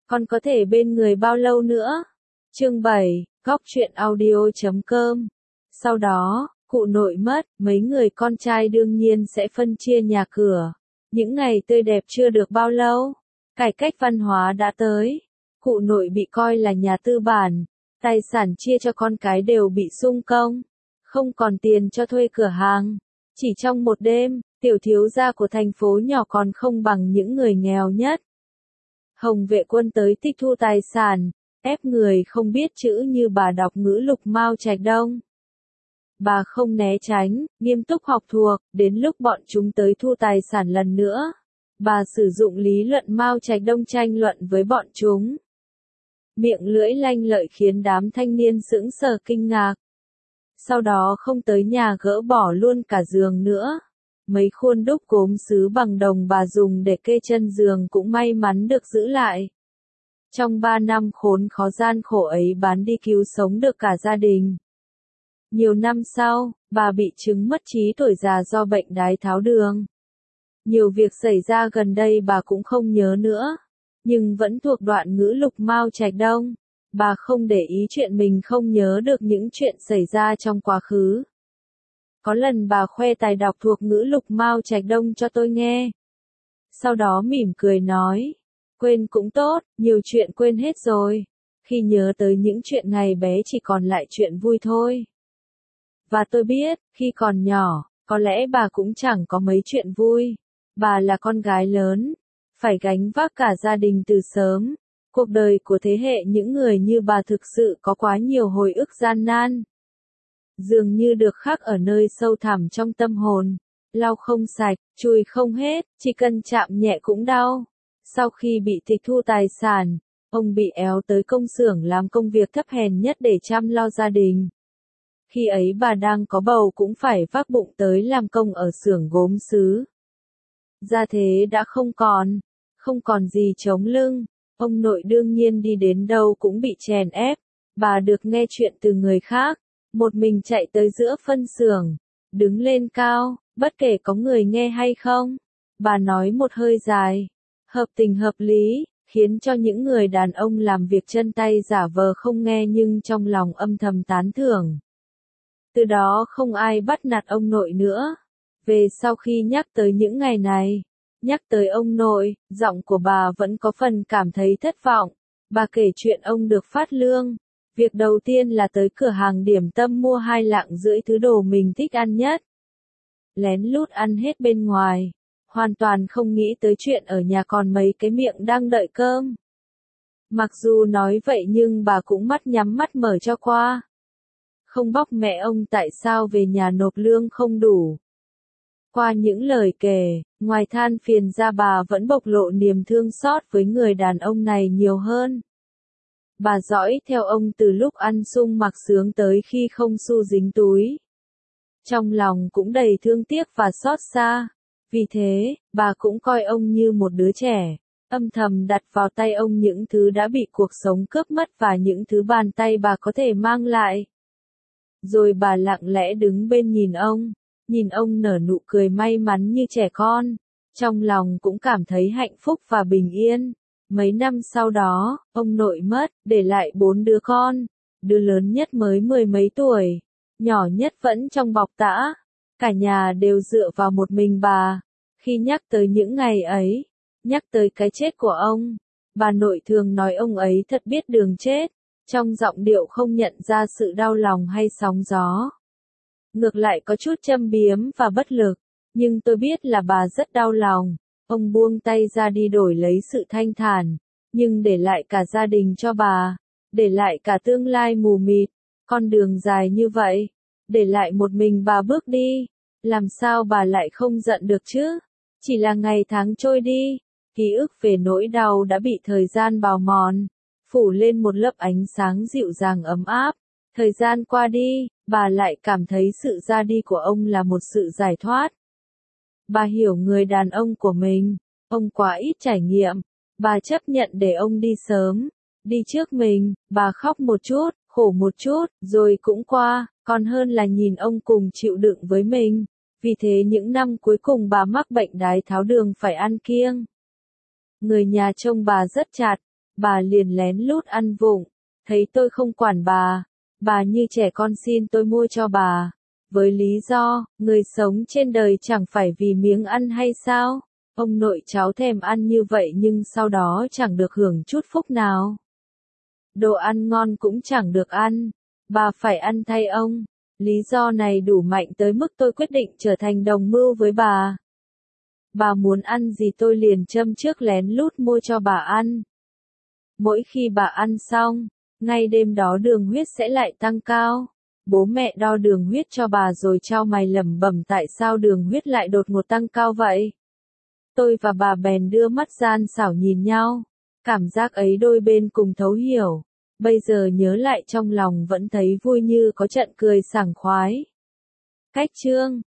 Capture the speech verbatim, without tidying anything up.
Con có thể bên người bao lâu nữa? Chương bảy, góc truyện audio chấm com. Sau đó, cụ nội mất, mấy người con trai đương nhiên sẽ phân chia nhà cửa. Những ngày tươi đẹp chưa được bao lâu, cải cách văn hóa đã tới. Cụ nội bị coi là nhà tư bản, tài sản chia cho con cái đều bị sung công, không còn tiền cho thuê cửa hàng. Chỉ trong một đêm, tiểu thiếu gia của thành phố nhỏ còn không bằng những người nghèo nhất. Hồng Vệ Quân tới tịch thu tài sản, ép người không biết chữ như bà đọc ngữ lục Mao Trạch Đông. Bà không né tránh, nghiêm túc học thuộc, đến lúc bọn chúng tới thu tài sản lần nữa, bà sử dụng lý luận Mao Trạch Đông tranh luận với bọn chúng. Miệng lưỡi lanh lợi khiến đám thanh niên sững sờ kinh ngạc. Sau đó không tới nhà gỡ bỏ luôn cả giường nữa. Mấy khuôn đúc gốm sứ bằng đồng bà dùng để kê chân giường cũng may mắn được giữ lại. Trong ba năm khốn khó gian khổ ấy bán đi cứu sống được cả gia đình. Nhiều năm sau, bà bị chứng mất trí tuổi già do bệnh đái tháo đường. Nhiều việc xảy ra gần đây bà cũng không nhớ nữa, nhưng vẫn thuộc đoạn ngữ lục Mao Trạch Đông. Bà không để ý chuyện mình không nhớ được những chuyện xảy ra trong quá khứ. Có lần bà khoe tài đọc thuộc ngữ lục Mao Trạch Đông cho tôi nghe. Sau đó mỉm cười nói, quên cũng tốt, nhiều chuyện quên hết rồi. Khi nhớ tới những chuyện ngày bé chỉ còn lại chuyện vui thôi. Và tôi biết, khi còn nhỏ, có lẽ bà cũng chẳng có mấy chuyện vui. Bà là con gái lớn, phải gánh vác cả gia đình từ sớm. Cuộc đời của thế hệ những người như bà thực sự có quá nhiều hồi ức gian nan. Dường như được khắc ở nơi sâu thẳm trong tâm hồn. Lau không sạch, chùi không hết, chỉ cần chạm nhẹ cũng đau. Sau khi bị tịch thu tài sản, ông bị éo tới công xưởng làm công việc thấp hèn nhất để chăm lo gia đình. Khi ấy bà đang có bầu cũng phải vác bụng tới làm công ở xưởng gốm sứ. Gia thế đã không còn, không còn gì chống lưng. Ông nội đương nhiên đi đến đâu cũng bị chèn ép. Bà được nghe chuyện từ người khác, một mình chạy tới giữa phân xưởng, đứng lên cao, bất kể có người nghe hay không. Bà nói một hơi dài, hợp tình hợp lý, khiến cho những người đàn ông làm việc chân tay giả vờ không nghe nhưng trong lòng âm thầm tán thưởng. Từ đó không ai bắt nạt ông nội nữa. Về sau khi nhắc tới những ngày này, nhắc tới ông nội, giọng của bà vẫn có phần cảm thấy thất vọng. Bà kể chuyện ông được phát lương. Việc đầu tiên là tới cửa hàng điểm tâm mua hai lạng rưỡi thứ đồ mình thích ăn nhất. Lén lút ăn hết bên ngoài. Hoàn toàn không nghĩ tới chuyện ở nhà còn mấy cái miệng đang đợi cơm. Mặc dù nói vậy nhưng bà cũng mắt nhắm mắt mở cho qua. Không bóc mẹ ông tại sao về nhà nộp lương không đủ. Qua những lời kể, ngoài than phiền ra bà vẫn bộc lộ niềm thương xót với người đàn ông này nhiều hơn. Bà dõi theo ông từ lúc ăn sung mặc sướng tới khi không xu dính túi. Trong lòng cũng đầy thương tiếc và xót xa. Vì thế, bà cũng coi ông như một đứa trẻ, âm thầm đặt vào tay ông những thứ đã bị cuộc sống cướp mất và những thứ bàn tay bà có thể mang lại. Rồi bà lặng lẽ đứng bên nhìn ông, nhìn ông nở nụ cười may mắn như trẻ con, trong lòng cũng cảm thấy hạnh phúc và bình yên. Mấy năm sau đó, ông nội mất, để lại bốn đứa con, đứa lớn nhất mới mười mấy tuổi, nhỏ nhất vẫn trong bọc tã, cả nhà đều dựa vào một mình bà. Khi nhắc tới những ngày ấy, nhắc tới cái chết của ông, bà nội thường nói ông ấy thật biết đường chết, trong giọng điệu không nhận ra sự đau lòng hay sóng gió. Ngược lại có chút châm biếm và bất lực, nhưng tôi biết là bà rất đau lòng. Ông buông tay ra đi đổi lấy sự thanh thản, nhưng để lại cả gia đình cho bà, để lại cả tương lai mù mịt, con đường dài như vậy, để lại một mình bà bước đi, làm sao bà lại không giận được chứ? Chỉ là ngày tháng trôi đi, ký ức về nỗi đau đã bị thời gian bào mòn, phủ lên một lớp ánh sáng dịu dàng ấm áp. Thời gian qua đi, bà lại cảm thấy sự ra đi của ông là một sự giải thoát. Bà hiểu người đàn ông của mình, ông quá ít trải nghiệm, bà chấp nhận để ông đi sớm, đi trước mình, bà khóc một chút, khổ một chút, rồi cũng qua, còn hơn là nhìn ông cùng chịu đựng với mình. Vì thế những năm cuối cùng bà mắc bệnh đái tháo đường phải ăn kiêng. Người nhà trông bà rất chặt, bà liền lén lút ăn vụng, thấy tôi không quản bà, bà như trẻ con xin tôi mua cho bà, với lý do, người sống trên đời chẳng phải vì miếng ăn hay sao? Ông nội cháu thèm ăn như vậy nhưng sau đó chẳng được hưởng chút phúc nào. Đồ ăn ngon cũng chẳng được ăn, bà phải ăn thay ông. Lý do này đủ mạnh tới mức tôi quyết định trở thành đồng mưu với bà. Bà muốn ăn gì tôi liền châm trước lén lút mua cho bà ăn. Mỗi khi bà ăn xong, ngay đêm đó đường huyết sẽ lại tăng cao. Bố mẹ đo đường huyết cho bà rồi chau mày lẩm bẩm tại sao đường huyết lại đột ngột tăng cao vậy. Tôi và bà bèn đưa mắt gian xảo nhìn nhau. Cảm giác ấy đôi bên cùng thấu hiểu. Bây giờ nhớ lại trong lòng vẫn thấy vui như có trận cười sảng khoái. Cách chương